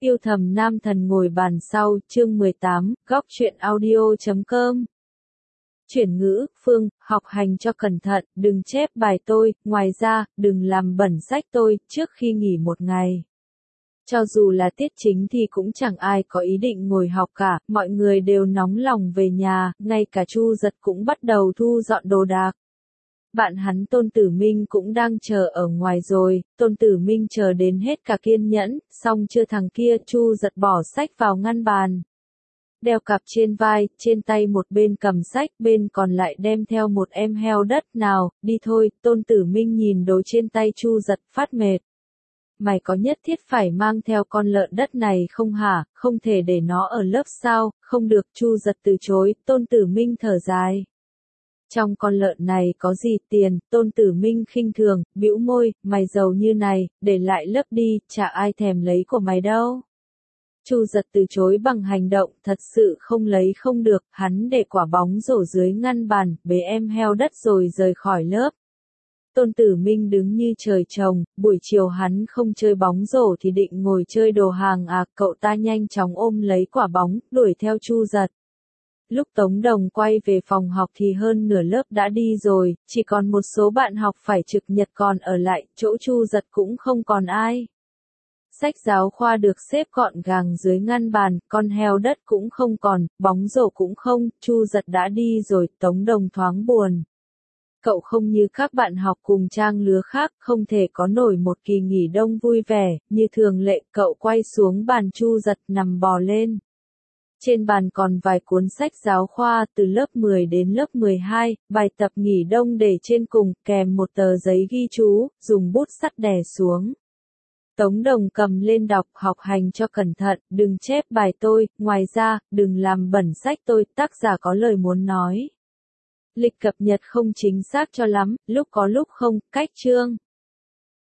Yêu thầm nam thần ngồi bàn sau, chương 18, góc truyện audio.com. Chuyển ngữ, Phương, học hành cho cẩn thận, đừng chép bài tôi, ngoài ra, đừng làm bẩn sách tôi, trước khi nghỉ một ngày. Cho dù là tiết chính thì cũng chẳng ai có ý định ngồi học cả, mọi người đều nóng lòng về nhà, ngay cả Chu Giật cũng bắt đầu thu dọn đồ đạc. Bạn hắn Tôn Tử Minh cũng đang chờ ở ngoài rồi, Tôn Tử Minh chờ đến hết cả kiên nhẫn, xong chưa thằng kia, Chu Giật bỏ sách vào ngăn bàn. Đeo cặp trên vai, trên tay một bên cầm sách, bên còn lại đem theo một em heo đất. Nào, đi thôi, Tôn Tử Minh nhìn đồ trên tay Chu Giật, phát mệt. Mày có nhất thiết phải mang theo con lợn đất này không hả, không thể để nó ở lớp sao, không được, Chu Giật từ chối, Tôn Tử Minh thở dài. Trong con lợn này có gì tiền, Tôn Tử Minh khinh thường, bĩu môi, mày giàu như này, để lại lớp đi, chả ai thèm lấy của mày đâu. Chu Giật từ chối bằng hành động, thật sự không lấy không được, hắn để quả bóng rổ dưới ngăn bàn, bế em heo đất rồi rời khỏi lớp. Tôn Tử Minh đứng như trời trồng, buổi chiều hắn không chơi bóng rổ thì định ngồi chơi đồ hàng à, cậu ta nhanh chóng ôm lấy quả bóng, đuổi theo Chu Giật. Lúc Tống Đồng quay về phòng học thì hơn nửa lớp đã đi rồi, chỉ còn một số bạn học phải trực nhật còn ở lại, chỗ Chu Giật cũng không còn ai. Sách giáo khoa được xếp gọn gàng dưới ngăn bàn, con heo đất cũng không còn, bóng rổ cũng không, Chu Giật đã đi rồi, Tống Đồng thoáng buồn. Cậu không như các bạn học cùng trang lứa khác, không thể có nổi một kỳ nghỉ đông vui vẻ, như thường lệ, cậu quay xuống bàn Chu Giật nằm bò lên. Trên bàn còn vài cuốn sách giáo khoa từ lớp 10 đến lớp 12, bài tập nghỉ đông để trên cùng, kèm một tờ giấy ghi chú, dùng bút sắt đè xuống. Tống Đồng cầm lên đọc, học hành cho cẩn thận, đừng chép bài tôi, ngoài ra, đừng làm bẩn sách tôi, tác giả có lời muốn nói. Lịch cập nhật không chính xác cho lắm, lúc có lúc không, cách chương.